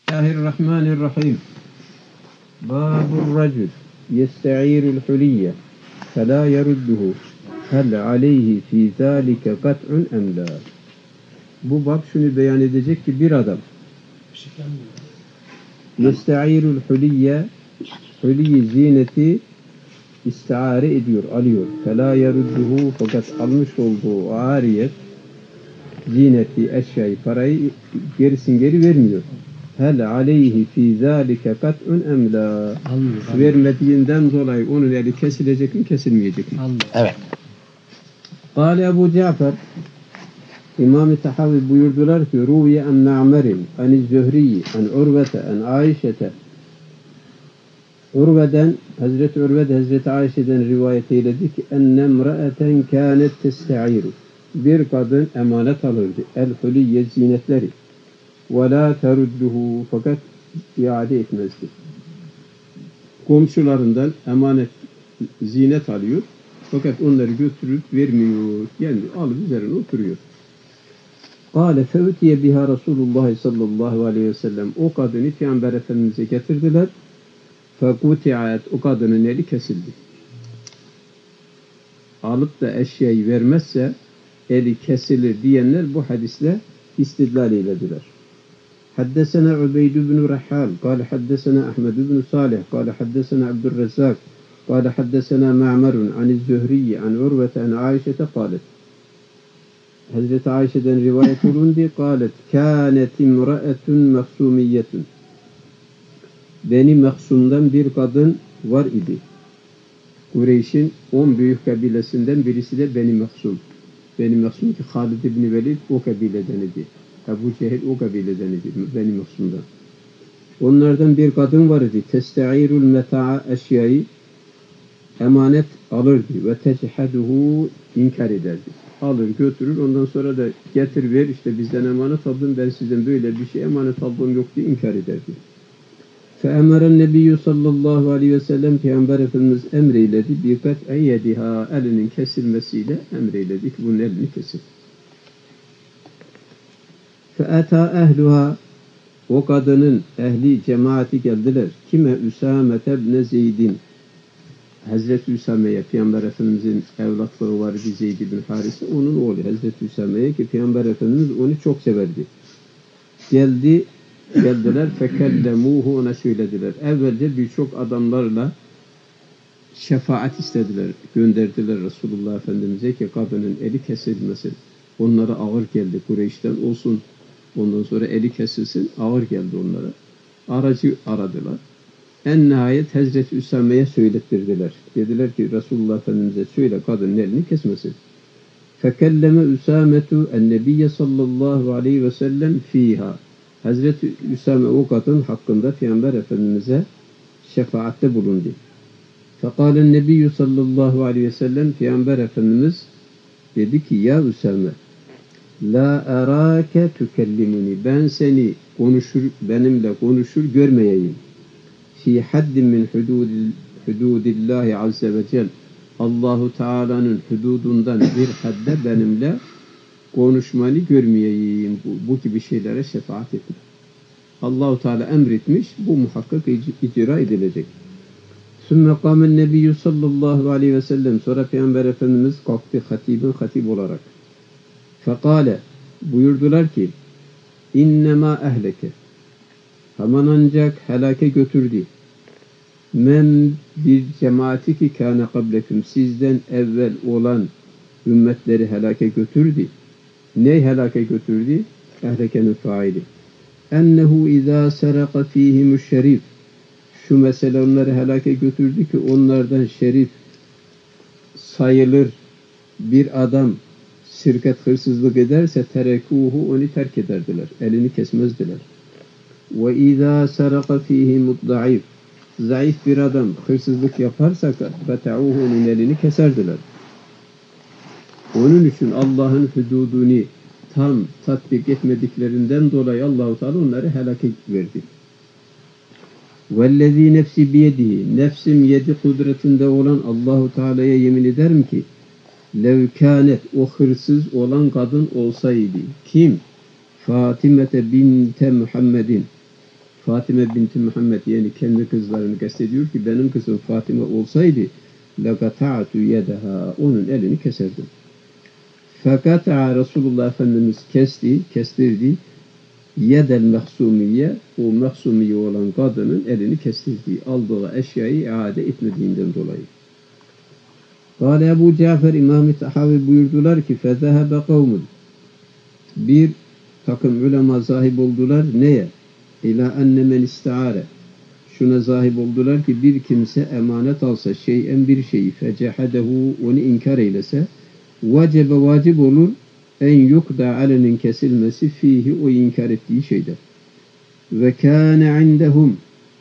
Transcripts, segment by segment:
Bismillahirrahmanirrahim. Babur racul yesta'irul huliyye felâ yerudduhu hel aleyhi fî zâlike kat'un em lâ. Bu bab şunu beyan edecek ki bir adam yesta'irul huliyye huliyyi zineti istiare ediyor, alıyor. Felâ yerudduhu fakat almış olduğu ariyet zineti, eşyayı, parayı geri vermiyor. Hel aleyhi fî zâlike kat'un em lâ. Vermediğinden dolayı onun eli kesilecek mi, kesilmeyecek mi? Evet. Kâle Ebu Cafer, İmam-ı Tahavi buyurdular ki Ruviye en Ma'merin, en Zühriyi, en Urvete, en Ayşete. Urve'den, Hazreti Urve de Hazreti Ayşe'den rivayet eyledi ki enne emraeten kânet teste'iru. Bir kadın emanet alırdı. El-huliyye zinetleri. Ve la terudduhu fakat iade etmezdi. Komşularından emanet zinet alıyor. Fakat onları götürüp vermiyor. Yani alıp üzerine oturuyor. Kâle fevtiye biha Resulullah sallallahu aleyhi ve sellem. O kadını Peygamber Efendimiz'e getirdiler. Fekuti'at, o kadının eli kesildi. Alıp da eşyayı vermezse eli kesilir diyenler bu hadisle istidlal eylediler. Haddesena Ubeyd ibn Rahal, kâle haddesena Ahmed ibn Salih, kâle haddesena Abdurrezzak, kâle haddesena Ma'merun an Zühriyi an Urvete an Ayşete kâlet. Hazreti Ayşe'den rivayet olundu. Kâlet kânet imra'etun mehsumiyyetun. Beni Meksum'dan bir kadın var idi. Kureyş'in 10 büyük kabilesinden birisi de Beni Meksum. Beni Meksum ki Halid ibn Velid o kabileden idi. Ebu Cehil o kabileden idi. Beni Meksum'dan. Onlardan bir kadın var idi. Testa'irul meta'a eşyayı emanet alırdı ve techehaduhu inkar ederdi. Alır götürür ondan sonra da getir ver işte bizden emanet aldım ben sizden böyle bir şey emanet aldığım yok diye inkar ederdi. Fe'emeren nebiyyü sallallahu aleyhi ve sellem Peygamber Efendimiz emreyledi birkat eyyediha elinin kesilmesiyle emreyledi ki bunun elini kesin. Fe'eta ehluha o kadının ehli cemaati geldiler. Kime Üsame ibn Zeyd'in Hazreti Üsame'ye Peygamber Efendimiz'in evlatlığı var bir Zeyd ibn Harise onun oğlu Hazreti Üsame'ye ki Peygamber Efendimiz onu çok severdi. Geldiler fekellemuhu ona söylediler. Evvelce birçok adamlarla şefaat istediler. Gönderdiler Resulullah Efendimiz'e ki kadının eli kesilmesin. Onlara ağır geldi Kureyş'ten olsun. Ondan sonra eli kesilsin. Ağır geldi onlara. Aracı aradılar. En nihayet Hazreti Üsame'ye söylettirdiler. Dediler ki Resulullah Efendimiz'e söyle kadının elini kesmesin. Fekelleme Üsametu en-nebiyye sallallahu aleyhi ve sellem fiha. Hazreti Üsame o kadın hakkında Peygamber Efendimiz'e şefaatte bulundu. Fekalen nebiyyü sallallahu aleyhi ve sellem Peygamber Efendimiz dedi ki ya Üsame la erake tükellimuni ben seni benimle konuşur görmeyeyim. Fi haddin min hududillahi azze ve cel Allahu Teala'nın hududundan bir hadde benimle konuşmanı görmeyeyim. Bu gibi şeylere şefaat etme. Allah-u Teala emretmiş, bu muhakkak icra edilecek. Sümme kâmen nebiyyü sallallahu aleyhi ve sellem sonra Peygamber Efendimiz kalktı hatip olarak. Fekale buyurdular ki innema ehleke hemen ancak helake götürdü. Men bir cemaati ki kâne kableküm sizden evvel olan ümmetleri helake götürdü. Ne helake götürdü? Ehlekenin faili. Ennehu izâ seraka fîhimüş şerif. Şu mesele onları helake götürdü ki onlardan şerif sayılır bir adam sirket hırsızlık ederse terekuhu onu terk ederdiler. Elini kesmezdiler. Ve izâ seraka fîhimüd zayıf. Zayıf bir adam hırsızlık yaparsa beta'uhu onun elini keserdiler. Onun için Allah'ın hududunu tam tatbik etmediklerinden dolayı Allah-u Teala onları helake verdi. Vellezî nefsi biyedihi nefsim yedi kudretinde olan Allah-u Teala'ya yemin ederim ki lev kânet o hırsız olan kadın olsaydı kim? Fatime binte Muhammedin Fatime binti Muhammed, yani kendi kızlarını kastediyor ki benim kızım Fatime olsaydı لَقَطَعْتُ يَدَهَا, onun elini keserdim. Fakat Resulullah Efendimiz kestirdi. Yedel mehsumiye, o mehsumiye olan kadının elini kestirdi. Aldığı eşyayı iade etmediğinden dolayı. Kâle Ebu Cafer, İmam-ı Tahavi buyurdular ki فَذَهَبَ قَوْمٌ, bir takım ulema zahib oldular neye? İlâ enne men isti'are, şuna zahib oldular ki bir kimse emanet alsa şeyen bir şeyi fecehadehu, onu inkar eylese vacebe, vacip olur en yukda alenin kesilmesi fihi, o inkar ettiği şeyde. Ve kâne indehum,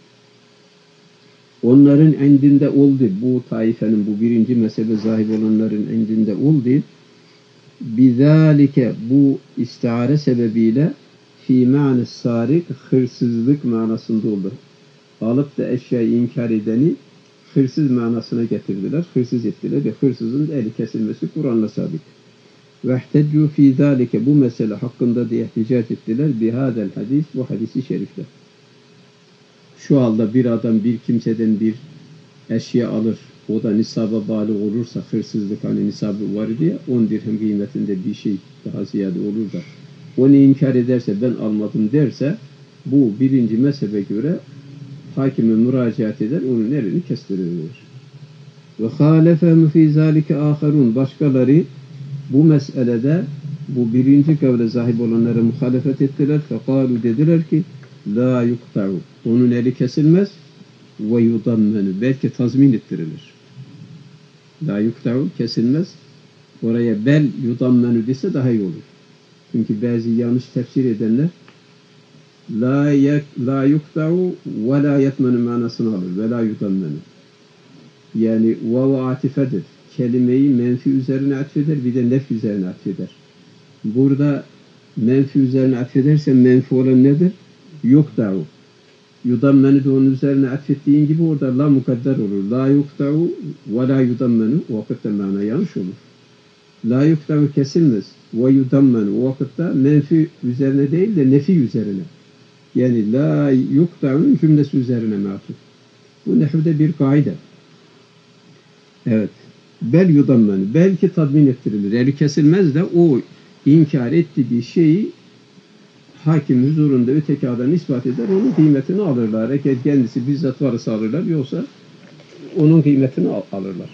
onların indinde oldu, bu taifenin, bu birinci mezhebe zahib olanların indinde oldu. Bizalike, bu istiare sebebiyle fi ma'nes sarik, hırsızlık manasında oldu. Alıp da eşyayı inkar edeni hırsız manasına getirdiler, hırsız ettiler ve hırsızın eli kesilmesi Kur'an'la sabit. Vehteccu fi zalike, bu mesele hakkında diye ihticac ettiler bihadel hadis, bu hadisi şerifle. Şu halde bir adam bir kimseden bir eşya alır, o da nisaba bağlı olursa, hırsızlık hani nisabı var diye 10 dirhem kıymetinde bir şey daha ziyade olur da onu inkar ederse, ben almadım derse, bu birinci mezhebe göre hakime müracaat eder, onun elini kestirilir. Ve halefehum fî zâlike âherûn, başkaları bu meselede bu birinci kavle zahib olanlara muhalefet ettiler. Fekâlu, dediler ki la yukta'u, onun eli kesilmez ve yudammenu, belki tazmin ettirilir. La yukta'u, kesilmez, oraya bel yudammenu dese daha iyi olur. Çünkü bazı yanlış tefsir edenler la yukta'u ve la yetmenu manasını alır. Ve la yudammenu. Yani vav atifedir. Kelimeyi menfi üzerine atfeder, bir de nef üzerine atfeder. Burada menfi üzerine atfedersen menfi olan nedir? Yukta'u. Yudammenu de onun üzerine atfettiğin gibi orada la mukadder olur. La yukta'u ve la yudammenu, o vakitte mana yanlış olur. La yukta'u kesilmez ve yudammenu, o vakitte menfi üzerine değil de nefi üzerine. Yani la yukta'un cümlesi üzerine matuf. Bu nehvde bir kaide. Evet. Bel yudammenu, belki tadmin ettirilir. Eli kesilmez de o inkar ettiği şeyi hakim huzurunda öteki adam ispat eder, onun kıymetini alırlar. Eğer kendisi bizzat varsa alırlar, yoksa onun kıymetini alırlar.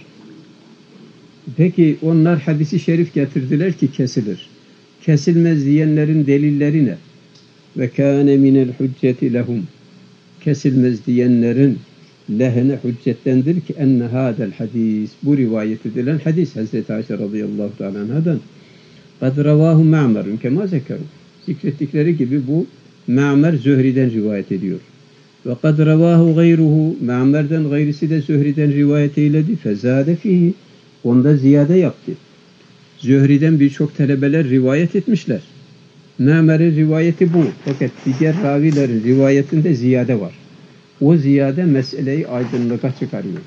Peki onlar hadisi şerif getirdiler ki kesilir. Kesilmez diyenlerin delilleri ne? Ve kâne minel hücceti lehum, kesilmez diyenlerin lehine hüccettendir ki enne hâdel hadis, bu rivayet edilen hadis Hazreti Ayşe radıyallahu teâlâ anhadan kad ravâhu Ma'merun kemâ zekeru, zikrettikleri gibi bu Ma'mer Zühri'den rivayet ediyor. Ve kad ravâhu gayruhu, Ma'mer'den gayrisi de Zühri'den rivayet eyledi. Fezâde fihi, onda ziyade yaptı. Zühri'den birçok talebeler rivayet etmişler. Ma'mer'in rivayeti bu. Fakat diğer ravilerin rivayetinde ziyade var. O ziyade meseleyi aydınlığa çıkarıyor.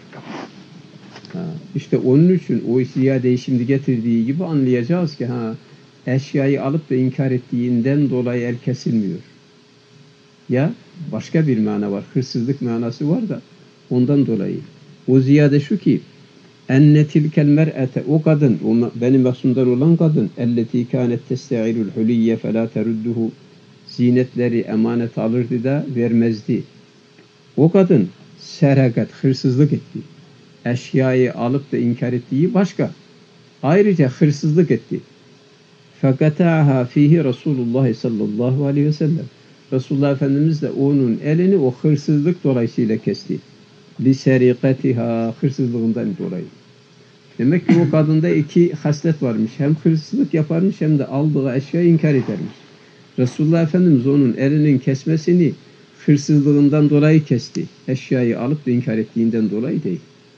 İşte onun için o ziyadeyi şimdi getirdiği gibi anlayacağız ki eşyayı alıp da inkar ettiğinden dolayı el kesilmiyor. Ya başka bir mana var. Hırsızlık manası var da ondan dolayı. O ziyade şu ki enne tilkel mer'ete, o kadın, o benim maksumdan olan kadın, elleti kânet testa'ilul huliyye felâ terudduhu, zinetleri emanet alırdı da vermezdi. O kadın serakat, hırsızlık etti. Eşyayı alıp da inkar ettiği başka. Ayrıca hırsızlık etti. Fekata'ha fihi Resulullah sallallahu aleyhi ve sellem. Resulullah Efendimiz de onun elini o hırsızlık dolayısıyla kesti. Li serikatiha, hırsızlığından dolayı. Demek ki o kadında iki haslet varmış. Hem hırsızlık yaparmış hem de aldığı eşyayı inkar edermiş. Resulullah Efendimiz onun elinin kesmesini hırsızlığından dolayı kesti. Eşyayı alıp da inkar ettiğinden dolayı değil.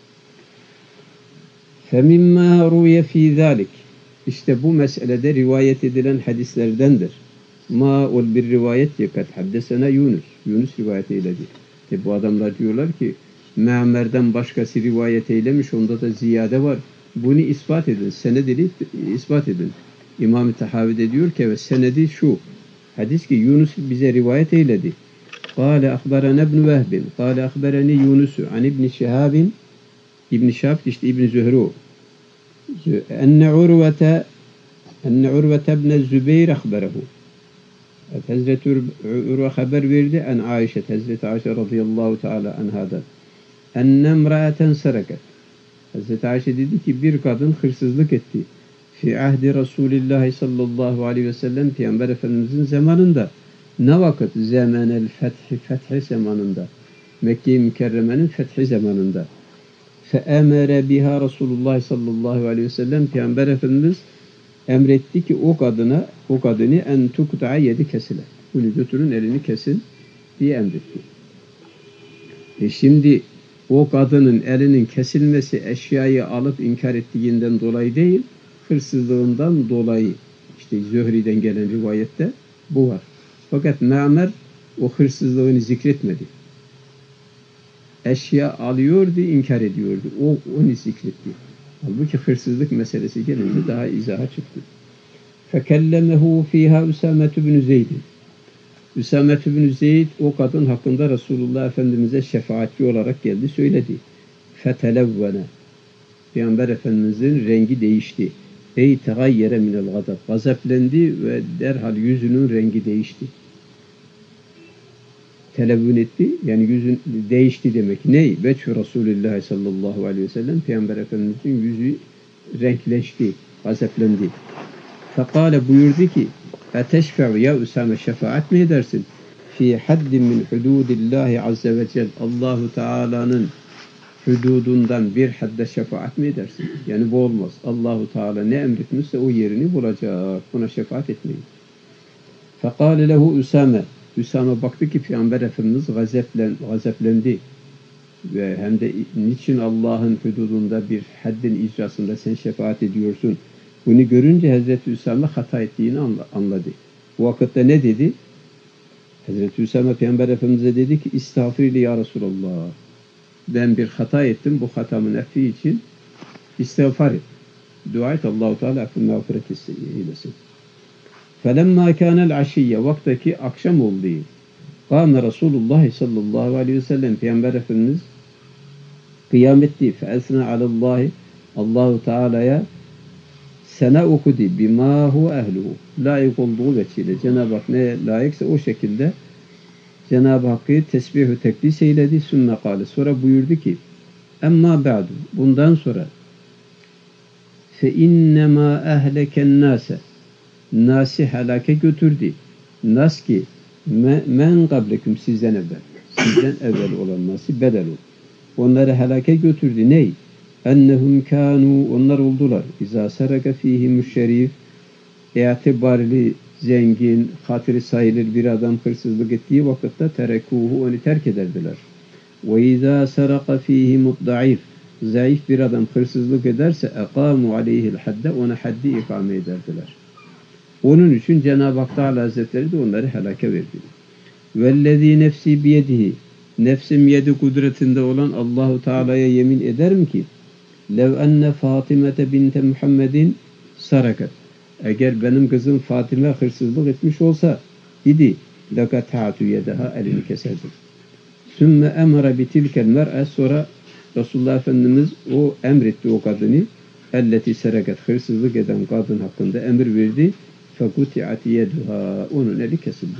فَمِمَّا رُوْيَ ف۪ي ذَٰلِكِ, İşte bu meselede rivayet edilen hadislerdendir. Ma ol bir rivayet yakat haddesena Yunus. Yunus rivayet eyledi. Bu adamlar diyorlar ki Ma'mer'den başkası rivayet eylemiş, onda da ziyade var. Bunu ispat edin. Senedini ispat edin. İmam-ı Tahavi de diyor ki ve senedi şu. Hadis ki Yunus bize rivayet eyledi. قال أخبرنا ابن وهب قال أخبرني يونس عن ابن شهاب İbn Şahab işte İbn Zühru enne Urve ibn Zübeyr ahberehu Hazreti Urve haber verdi en Ayşe Hazreti Ayşe radıyallahu teala anhadan enne imra'aten sarakat Hazreti Ayşe dedi ki bir kadın hırsızlık etti fi ahdi Resulillah sallallahu aleyhi ve sellem Peygamber Efendimizin zamanında ne vakit zemenel fethi zamanında Mekke-i Mükerreme'nin fethi zamanında فَاَمَرَ biha Resulullah sallallahu aleyhi ve sellem Peygamber Efendimiz emretti ki o kadını en tukta'a yedi kesile. Bunu götürün elini kesin diye emretti. Şimdi o kadının elinin kesilmesi eşyayı alıp inkar ettiğinden dolayı değil, hırsızlığından dolayı işte Zühri'den gelen rivayette bu var. Fakat Ma'mer o hırsızlığını zikretmedi. Eşya alıyordu, inkar ediyordu. Onu zikretti. Halbuki hırsızlık meselesi gelince daha izaha çıktı. فَكَلَّمَهُ ف۪يهَا Üsamet ibn Zeyd. Üsamet ibn Zeyd o kadın hakkında Resulullah Efendimiz'e şefaatçi olarak geldi, söyledi. فَتَلَوَّنَ Peygamber Efendimiz'in rengi değişti. ey tegayyere minel gadab. Gazaplendi ve derhal yüzünün rengi değişti. Televvün etti. Yani yüzün değişti demek. Ney? Veçhü Resulullah sallallahu aleyhi ve sellem Peygamber Efendimiz'in yüzü renkleşti. Gazaplendi. Fekale buyurdu ki eteşfe'u ya Üsame şefaat mi edersin? Fi haddin min hududillahi azze ve cel Allahu Teala'nın hududundan bir hadde şefaat mi edersin? Yani bu olmaz. Allahu Teala ne emretmişse o yerini bulacak. Buna şefaat etmeyin. Fekale lehu Üsame. Üsame baktı ki Peygamber Efendimiz gazaplendi. Ve hem de niçin Allah'ın hududunda bir haddin icrasında sen şefaat ediyorsun? Bunu görünce Hazreti Üsame hata ettiğini anladı. Bu vakitte ne dedi? Hazreti Üsame Peygamber Efendimiz'e dedi ki İstağfirli ya Resulallah. Ben bir hata ettim. Bu hatamın affi için istiğfar et. Dua et. Allah-u Teala affı mağfiret eylesin. فَلَمَّا كَانَ الْعَشِيَّ Vaktaki akşam oldu. Kâme Resulullah sallallahu aleyhi ve sellem Peygamber Efendimiz kıyam etti. فَاَسْنَا عَلَى اللّٰهِ Allah-u Teala'ya sena okudu. بِمَا هُ اَهْلُهُ Layık olduğu veçile. Cenab-ı Hak ne layıksa o şekilde Cenab-ı Hakk'ı tesbih-ü tekdis eyledi. Sümme kâle. Sonra buyurdu ki emma ba'du. Bundan sonra فَاِنَّمَا اَهْلَكَ النَّاسَ Nasi helake götürdü. Nas ki men kablekum sizden evvel olan nasi bedel ol. Onları helake götürdü. Ney? Ennehum kanu onlar oldular. İza saraka fihimüş şerif itibarlı, zengin, hatırı sayılır bir adam hırsızlık ettiği vakitte terekuhu onu terk ederdiler. Ve izâ saraka fihimut da'if zayıf bir adam hırsızlık ederse ekamu aleyhil hadde ona haddi ikame ederdiler. Onun için Cenab-ı Hak Teala Hazretleri de onları helake verdi. Vellezî nefsî biyedihi nefsim yedi kudretinde olan Allahu Teala'ya yemin ederim ki lev enne Fatimete binte Muhammedin sarakat eğer benim kızım Fatime hırsızlık etmiş olsa idi lekata'tu yedeha elini keserdim. Sümme emre bitilkel mer'e sonra Resulullah Efendimiz o emretti o kadını elleti sarakat hırsızlık eden kadın hakkında emir verdi. فَقُتِعَتْ يَدُهَا Onun eli kesildi.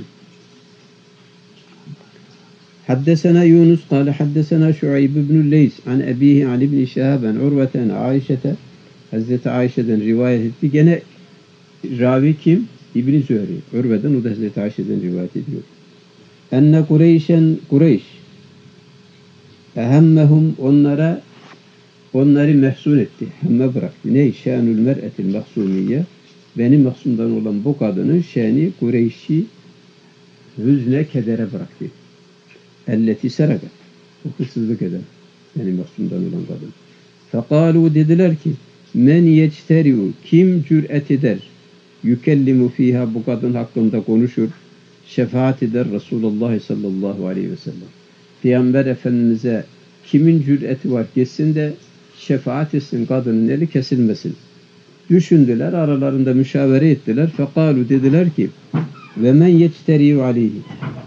Haddesena Yunus قال حدثنا شعيب بن الليث عن أبيه عن ابن شهاب عن عروة عن عائشة Hazreti Ayşe'den rivayet etti. Gene ravi kim? İbn Zühri. Urve'den o da Hazreti Ayşe'den rivayet ediyor. Enne Kureyş ehemmehum onları mehzun etti. Hemme bıraktı. Ney? Şânül mer'etil mehzumiyye benim mahzumdan olan bu kadının şeni Kureyş'i hüzne kedere bıraktı. Elleti serakat. O hırsızlık eder. Benim mahzumdan olan kadın. Fekalu dediler ki men yecteriu kim cüret eder yükellimu fiha bu kadın hakkında konuşur şefaat eder Resulullah sallallahu aleyhi ve sellem. Peygamber Efendimiz'e kimin cüreti var geçsin de şefaat etsin kadının eli kesilmesin. Düşündüler, aralarında müşavere ettiler. Fekalu dediler ki ve men yecteriu aleyhi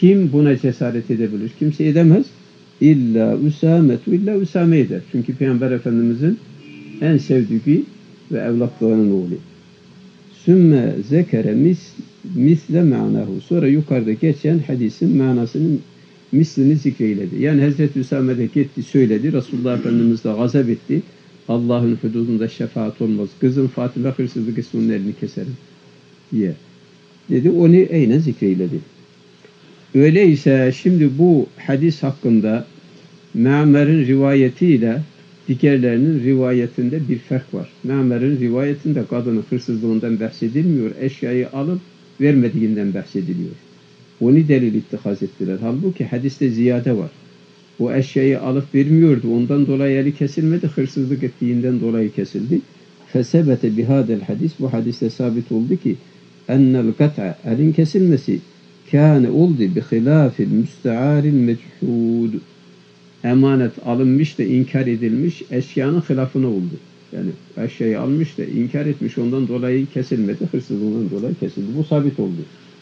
Kim buna cesaret edebilir? Kimse edemez. İlla Üsametu, illa Üsame eder. Çünkü Peygamber Efendimizin en sevdiği ve evlatlarının oğlu. Sümme zekere misle ma'nahu. Sonra yukarıda geçen hadisin manasının mislini zikreyledi. Yani Hazreti Üsame de gitti söyledi. Resulullah Efendimiz de gazap etti. Allah'ın hududunda şefaat olmaz. Kızım Fatıma hırsızlık etse onun elini keserim diye. Dedi onu aynen zikreyledi. Öyleyse şimdi bu hadis hakkında Ma'mer'in rivayetiyle diğerlerinin rivayetinde bir fark var. Ma'mer'in rivayetinde kadının hırsızlığından bahsedilmiyor. Eşyayı alıp vermediğinden bahsediliyor. Onu delil ittihaz ettiler. Halbuki hadiste ziyade var. O eşyayı alıp vermiyordu. Ondan dolayı eli kesilmedi. Hırsızlık ettiğinden dolayı kesildi. Fesebete bihadel hadis. Bu hadiste sabit oldu ki ennel kat'a, elin kesilmesi kâne oldu bihilâfil müste'aril mechûd. Emanet alınmış da inkar edilmiş eşyanın hilafına oldu. Yani eşyayı almış da inkar etmiş, ondan dolayı kesilmedi. Hırsızlığından dolayı kesildi. Bu sabit oldu.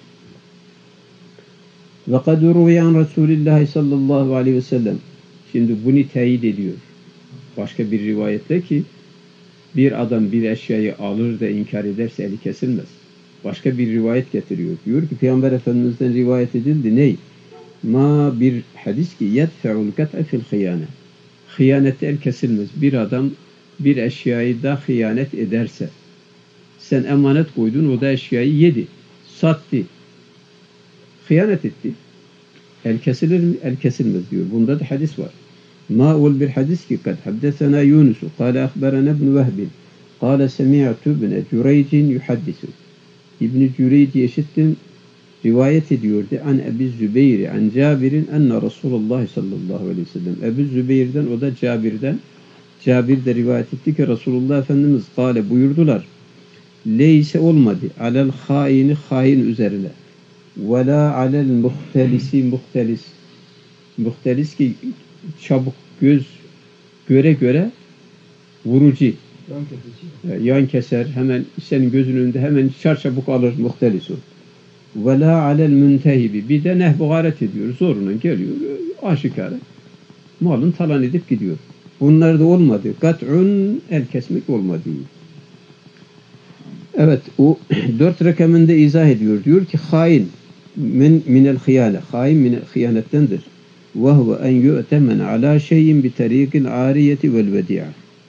Ve kad ruviye an Resulillahi sallallahu aleyhi ve sellem. Şimdi bunu teyit ediyor. Başka bir rivayette ki bir adam bir eşyayı alır da inkar ederse eli kesilmez. Başka bir rivayet getiriyor. Diyor ki Peygamber Efendimiz'den rivayet edildi. Ney? Ma bir hadis ki yedfe'ul kat'a fil hıyane. Hıyanette el kesilmez. Bir adam bir eşyayı da hıyanet ederse, sen emanet koydun, o da eşyayı yedi, sattı, hıyanet etti. El kesilir mi? El kesilmez diyor. Bunda da hadis var. Ma ol bir hadis ki kad haddesena Yunus kâle ahberena ibn Vehb kâle semi'tu ibn Cüreyc yuhaddisu. İbn Cüreyc'i işittim, rivayet ediyordu. An Ebu Zübeyir, an Cabir'in enne Resulullah sallallahu aleyhi ve sellem. Ebu Zübeyir'den, o da Cabir'den. Cabir de rivayet etti ki Resulullah Efendimiz kâle buyurdular. Leyse olmadı alel haini hain üzerine. Ve la alel muhtelisi muhtelis. Muhtelis ki çabuk göz göre göre vurucu. Yan keser, hemen senin gözünün önünde hemen çarçabuk alır muhtelis o. Ve la alel müntehibi. Bir de nehbu garet ediyor. Zoruna geliyor. Aşikare. Malın talan edip gidiyor. Bunlar da olmadı. Kat'un el kesmek olmadı. Evet. O 4 rakamında izah ediyor. Diyor ki hain minel hıyane. Hain minel hıyanettendir. Ve huve en yu'temen ala şeyin bi tarikil ariyeti vel vedi'a.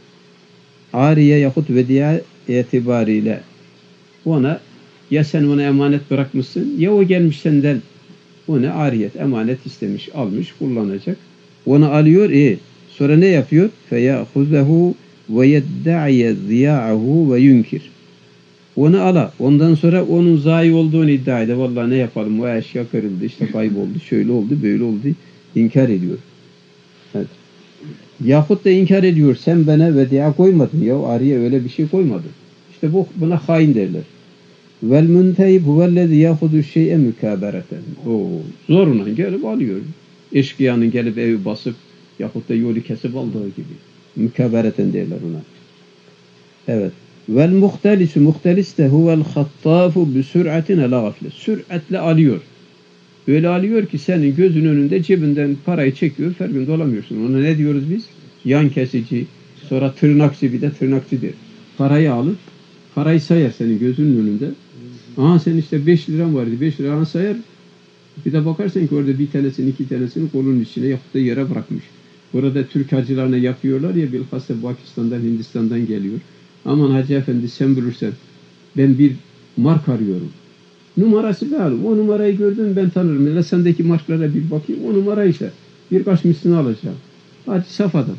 Ariye yahut vedi'a itibariyle ona ya sen ona emanet bırakmışsın ya o gelmiş senden ona ariyet, emanet istemiş, almış, kullanacak. Onu alıyor, sonra ne yapıyor? فَيَأْخُذَهُ وَيَدَّعِيَ ذِيَاعَهُ وَيُنْكِرْ. Onu ala. Ondan sonra onun zayi olduğunu iddia eder. Vallahi ne yapalım? O eşya kırıldı, işte kayboldu, şöyle oldu, böyle oldu. İnkar ediyor. Evet. Yahut da inkar ediyor. Sen bana vedia koymadın. Ya arıya öyle bir şey koymadın. İşte buna hain derler. Vel müntehib huvellezî yâhudu şey'e mükâbereten. Zoruna gelip alıyor. Eşkıyanın gelip evi basıp yahut da yolu kesip aldığı gibi. Mükâbereten derler ona. Evet. Vel muhtelis de huvel hattâfu bi sür'atin ala gafle. Süratle alıyor. Öyle alıyor ki senin gözün önünde cebinden parayı çekiyor, farkında olamıyorsun. Ona ne diyoruz biz? Yan kesici, sonra tırnakçı, bir de tırnakçıdır. Parayı alır, parayı sayar senin gözünün önünde. Aha sen işte 5 liram vardı, 5 liranı sayar. Bir de bakarsın ki orada bir tanesini, 2 tanesini kolunun içine yaptığı yere bırakmış. Burada Türk hacılarına yapıyorlar ya, bilhassa Pakistan'dan, Hindistan'dan geliyor. Aman hacı efendi sen bilirsen, ben bir mark arıyorum. Numarası lazım. O numarayı gördüm ben tanırım. Hele sendeki marklara bir bakayım. O numaraysa birkaç mislini alacağım. Hadi saf adam.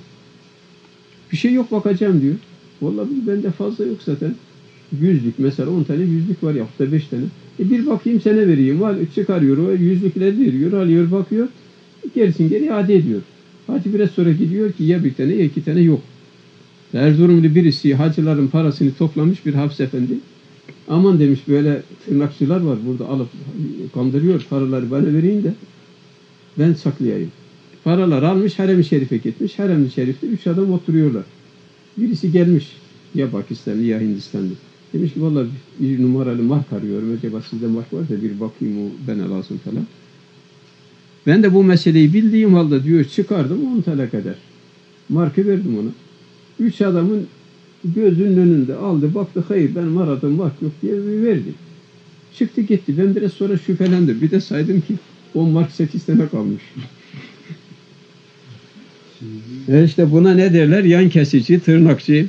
Bir şey yok bakacağım diyor. Vallahi bende fazla yok zaten. 100'lük mesela 10 tane 100'lük var ya da 5 tane. Bir bakayım sana vereyim. Çıkarıyor o 100'lükleri veriyor. Alıyor bakıyor. Gerisini geri iade ediyor. Hacı biraz sonra gidiyor ki ya bir tane ya 2 tane yok. Erzurumlu birisi hacıların parasını toplamış bir Hafs efendi. Aman demiş böyle tırnakçılar var burada alıp kandırıyor, paraları bana vereyim de ben saklayayım. Paralar almış, Harem-i Şerif'e gitmiş. Harem-i Şerif'te 3 adam oturuyorlar. Birisi gelmiş ya Pakistanlı ya Hindistanlı. Demiş ki vallahi bir numaralı mark arıyorum. Acaba sizde mark varsa bir bakayım o bana lazım falan. Ben de bu meseleyi bildiğim halde diyor çıkardım 10 TL kadar. Marka verdim ona. 3 adamın gözünün önünde aldı baktı hayır benim aradığım mark yok diye verdi. Çıktı gitti. Ben biraz sonra şüphelendim. Bir de saydım ki 10 mark 8 tane kalmış. İşte buna ne derler? Yan kesici, tırnakçı.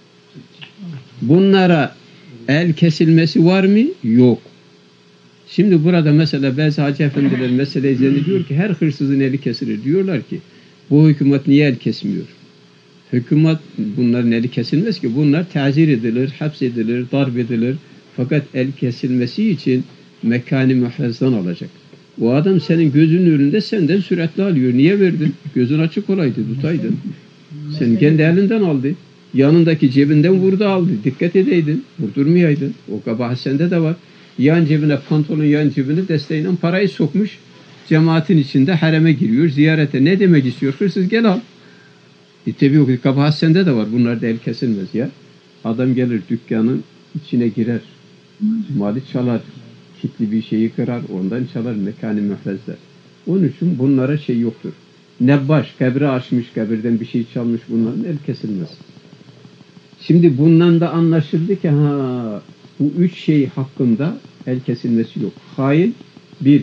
Bunlara el kesilmesi var mı? Yok. Şimdi burada mesela bazı hacı efendiler mesele üzerinde diyor ki her hırsızın eli kesilir. Diyorlar ki bu hükümet niye el kesmiyor? Hükümet bunların eli kesilmez ki. Bunlar tazir edilir, hapsedilir, darp edilir. Fakat el kesilmesi için mekanı muhafazdan alacak. O adam senin gözünün önünde senden süratli alıyor. Niye verdin? Gözün açık olaydı, tutaydın. Sen kendi elinden aldı. Yanındaki cebinden vurdu aldı. Dikkat edeydin. Vurdurmayaydın. O kabahat sende de var. Yan cebine, pantolon yan cebine desteğiyle parayı sokmuş. Cemaatin içinde hareme giriyor. Ziyarete ne demek istiyor? Hırsız gel al. Tabi o kabahat sende de var. Bunlar da el kesilmez ya. Adam gelir dükkanın içine girer. Malı çalar. Kitli bir şeyi kırar. Ondan çalar. Mekanı mühfezler. Onun için bunlara şey yoktur. Nebbaş, kabri açmış, kabirden bir şey çalmış, bunların el kesilmez. Şimdi bundan da anlaşıldı ki bu 3 şey hakkında el kesilmesi yok. Hain 1,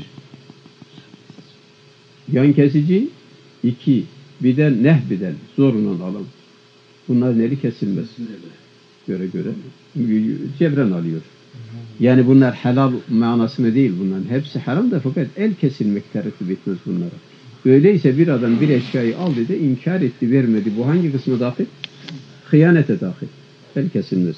yan kesici 2, bir de nehbiden zorunun alım. Bunların eli kesilmez. Göre cebren alıyor. Yani bunlar helal manasını değil bunların. Hepsi haram da fakat el kesilmek tereddüt etmez bunlara. Öyleyse bir adam bir eşyayı aldı da inkar etti, vermedi. Bu hangi kısmı dahil? Hıyanete dahil. El kesilmez.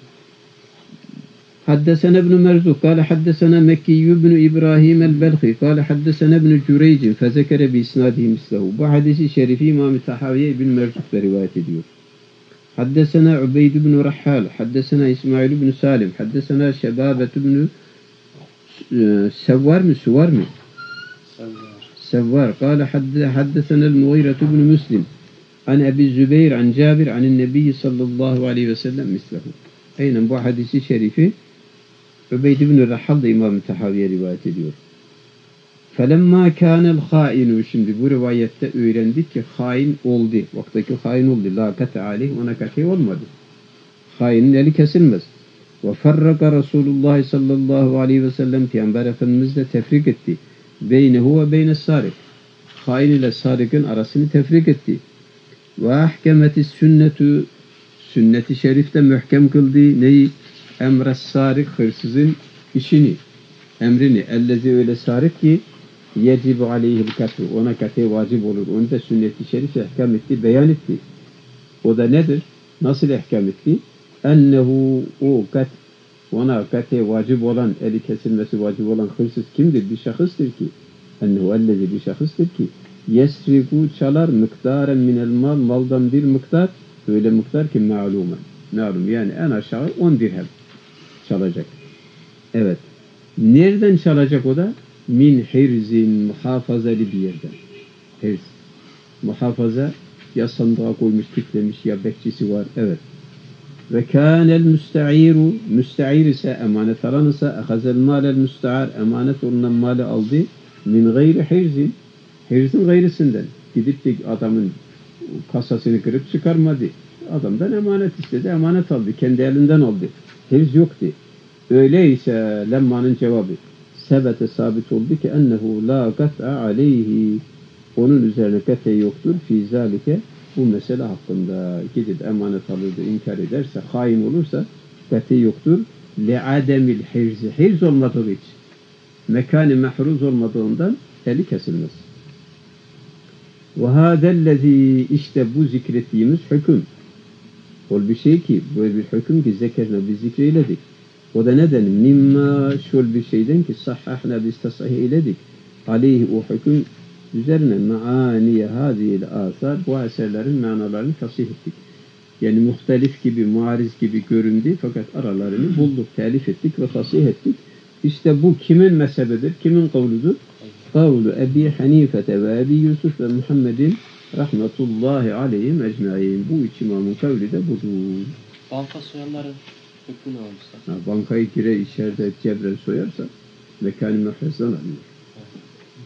حدثنا ابن مرزوق قال حدثنا مكي بن إبراهيم البلخي قال حدثنا ابن جريج فذكر بإسناده مثله. Bu hadisi şerifi İmam-ı Tahaviye ibn Merzuq da rivayet ediyor. حدثنا عبيد بن رحال حدثنا إسماعيل بن سالم حدثنا شبابة بن سوار سوار قال حدثنا المغيرة بن مسلم عن أبي الزبير عن جابر عن النبي صلى الله عليه وسلم مثله. Aynen bu hadisi şerifi Übeyd ibn Rahal da İmam-ı Tahaviye rivayet ediyor. فَلَمَّا كَانَ الْخَائِنُ Şimdi bu rivayette öğrendik ki hain oldu. Vaktaki hain oldu. لَا قَتَ عَلَيْهِ Ona kat'i olmadı. Hainin eli kesilmez. وَفَرَّقَ رَسُولُ اللّٰهِ sallallahu aleyhi ve sellem Peygamber Efendimiz de tefrik etti. بَيْنَهُ وَبَيْنَ السَّارِقِ Hain ile sarıkın arasını tefrik etti. وَاَحْكَمَتِ السُنَّةُ Sünnet-i şerifte mühkem kıldığı neyi? Emre sarik hırsızın işini, emrini. Ellezi öyle sarik ki yecibu aleyhil katı. Ona katı vacip olur. Onu da sünnet-i şerif ihkam etti, beyan etti. O da nedir? Nasıl ihkam etti? Ennehu o kat ona katı vacip olan, eli kesilmesi vacip olan hırsız kimdir? Bir şahıstır ki ennehu ellezi bir şahıstır ki yesriku çalar miktaren minel mal maldan bir miktar öyle miktar ki malum yani en aşağı 10 dirhem çalacak. Evet. Nereden çalacak o da? Min hirzin muhafazalı bir yerden. Hirz. Muhafaza ya sandığa koymuş, kitlemiş ya bekçisi var. Evet. Ve kânel müste'iru müste'ir ise emanet alan ise ehazel mâlel müste'ar emanet olunan mali aldı. Min gayri hirzin hirzin gayrisinden. Gidip de adamın kasasını kırıp çıkarmadı. Adamdan emanet istedi, emanet aldı. Kendi elinden aldı. Hirz yoktu. Öyleyse lemmanın cevabı sebete sabit oldu ki ennehu la gat'a aleyhi onun üzerine kat'e yoktur fi zalike bu mesele hakkında gidip emanet alırdı, inkar ederse, hain olursa kat'e yoktur. Le ademil hirzi hirz olmadığı için mekanı mehruz olmadığından eli kesilmez. Ve hâdellezî işte bu zikrettiğimiz hüküm. Ol bir şey ki, böyle bir hüküm ki zekerine biz zikreyledik. O da neden? Mimma şöyle bir şeyden ki sahhahna biz tasahih eyledik. Aleyhi o hüküm üzerine maaniye hâzihil âsâr bu eserlerin manalarını tasih ettik. Yani muhtelif gibi, muariz gibi göründü fakat aralarını bulduk, telif ettik ve tasih ettik. İşte bu kimin mezhebidir, kimin kavludur? Kavlu Ebi Hanifete ve Ebi Yusuf ve Muhammedin rahmetullahi aleyhim ecmaîn. Bu üç imamın kavli de budur. Banka soyanların hükmü ne olursa? Bankayı içeride cebren soyarsa mekanı mefezden alıyor.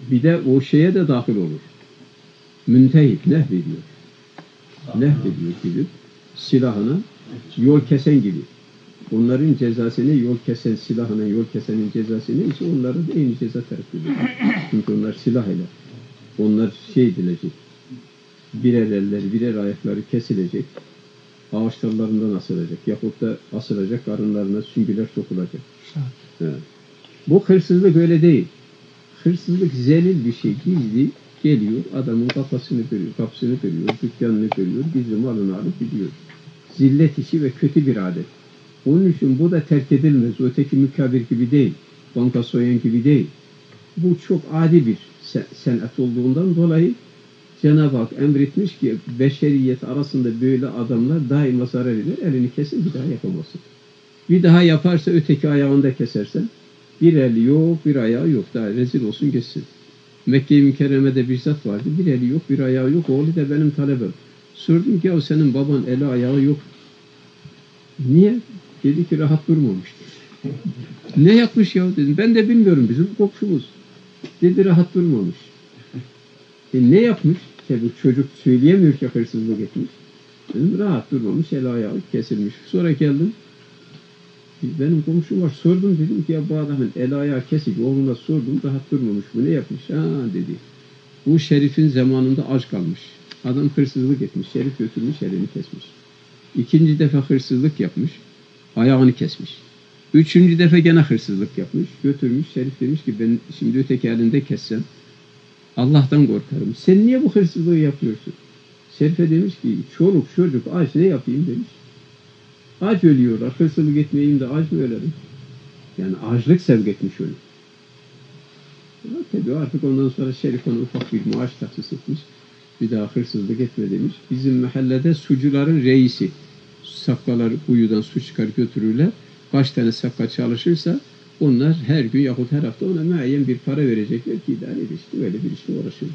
Bir de o şeye de dahil olur. Müntehit, nehvediyor. Nehvediyor gibi silahına yol kesen gibi. Onların cezasını yol kesen, silahına yol kesenin cezasını ise onların aynı ceza terk ediyor. Çünkü onlar silah ile. Onlar şey edilecek. Birer elleri, birer ayakları kesilecek. Ağaç dallarından asılacak. Yahut da asılacak, karınlarına süngüler sokulacak. Evet. Bu hırsızlık öyle değil. Hırsızlık zelil bir şey, gizli geliyor, adamın kafasını kırıyor, kapısını kırıyor, dükkanını kırıyor, gizli malını alıp gidiyor. Zillet işi ve kötü bir adet. Onun için bu da terk edilmez. Öteki mükabir gibi değil, banka soyan gibi değil. Bu çok adi bir sanat olduğundan dolayı Cenab-ı Hak emretmiş ki beşeriyet arasında böyle adamlar daima zarar eder. Elini kesin, bir daha yapamazsın. Bir daha yaparsa öteki ayağını da kesersen, bir eli yok, bir ayağı yok. Daha rezil olsun geçsin. Mekke-i Mükerreme'de bir zat vardı. Bir eli yok, bir ayağı yok. Oğlu da benim talebem. Sordum ki ya senin baban eli ayağı yok. Niye? Dedi ki rahat durmamıştır. Ne yapmış ya dedim. Ben de bilmiyorum, bizim komşumuz. Dedi rahat durmamış. Ne yapmış? Bu çocuk söyleyemiyor ki hırsızlık etmiş. Dedim rahat durmamış, eli ayağı kesilmiş. Sonra geldim. Benim komşum var. Sordum, dedim ki ya bu adamın eli ayağı kesik. Oğluna sordum, rahat durmamış. Bu ne yapmış? Ha dedi. Bu şerifin zamanında aç kalmış. Adam hırsızlık etmiş. Şerif götürmüş, elini kesmiş. İkinci defa hırsızlık yapmış. Ayağını kesmiş. Üçüncü defa gene hırsızlık yapmış. Götürmüş. Şerif demiş ki ben şimdi öteki elinde kessem Allah'tan korkarım. Sen niye bu hırsızlığı yapıyorsun? Şerife demiş ki çoluk çocuk aç ne yapayım demiş. Aç ölüyorlar. Hırsızlık etmeyeyim de aç mı ölerim? Yani açlık sevk etmiş onu. Tabii artık ondan sonra Şerif ona ufak bir maaş tahsis etmiş. Bir daha hırsızlık etme demiş. Bizim mahallede sucuların reisi. Sakkalar kuyudan su çıkar götürürler. Kaç tane sakka çalışırsa onlar her gün yahut her hafta ona müeyyen bir para verecekler ki idare edişti. Öyle bir işle uğraşırdı.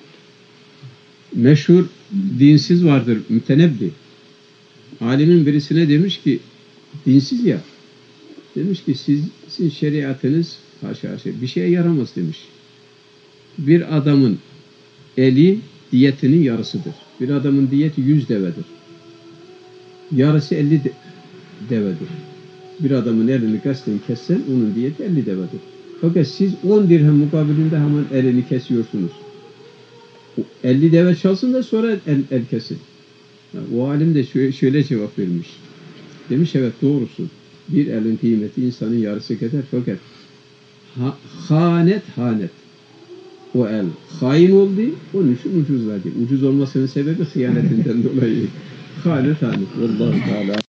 Meşhur dinsiz vardır, mütenebbi. Alimin birisine demiş ki, dinsiz ya, demiş ki sizin şeriatınız haşa bir şeye yaramaz demiş. Bir adamın eli diyetinin yarısıdır. Bir adamın diyeti 100 devedir. Yarısı 50 devedir. Bir adamın elini kasten kessen onun diyeti 50 devedir. Fakat siz 10 dirhem mukabilinde hemen elini kesiyorsunuz. 50 deve çalsın da sonra el kesin. Yani o alim de şöyle cevap vermiş. Demiş evet doğrusu. Bir elin kıymeti insanın yarısı kadar fakat hanet. O el hain oldu. Onun için ucuzladı. Ucuz olmasının sebebi hıyanetinden dolayı. Hanet. Vallahi Teala.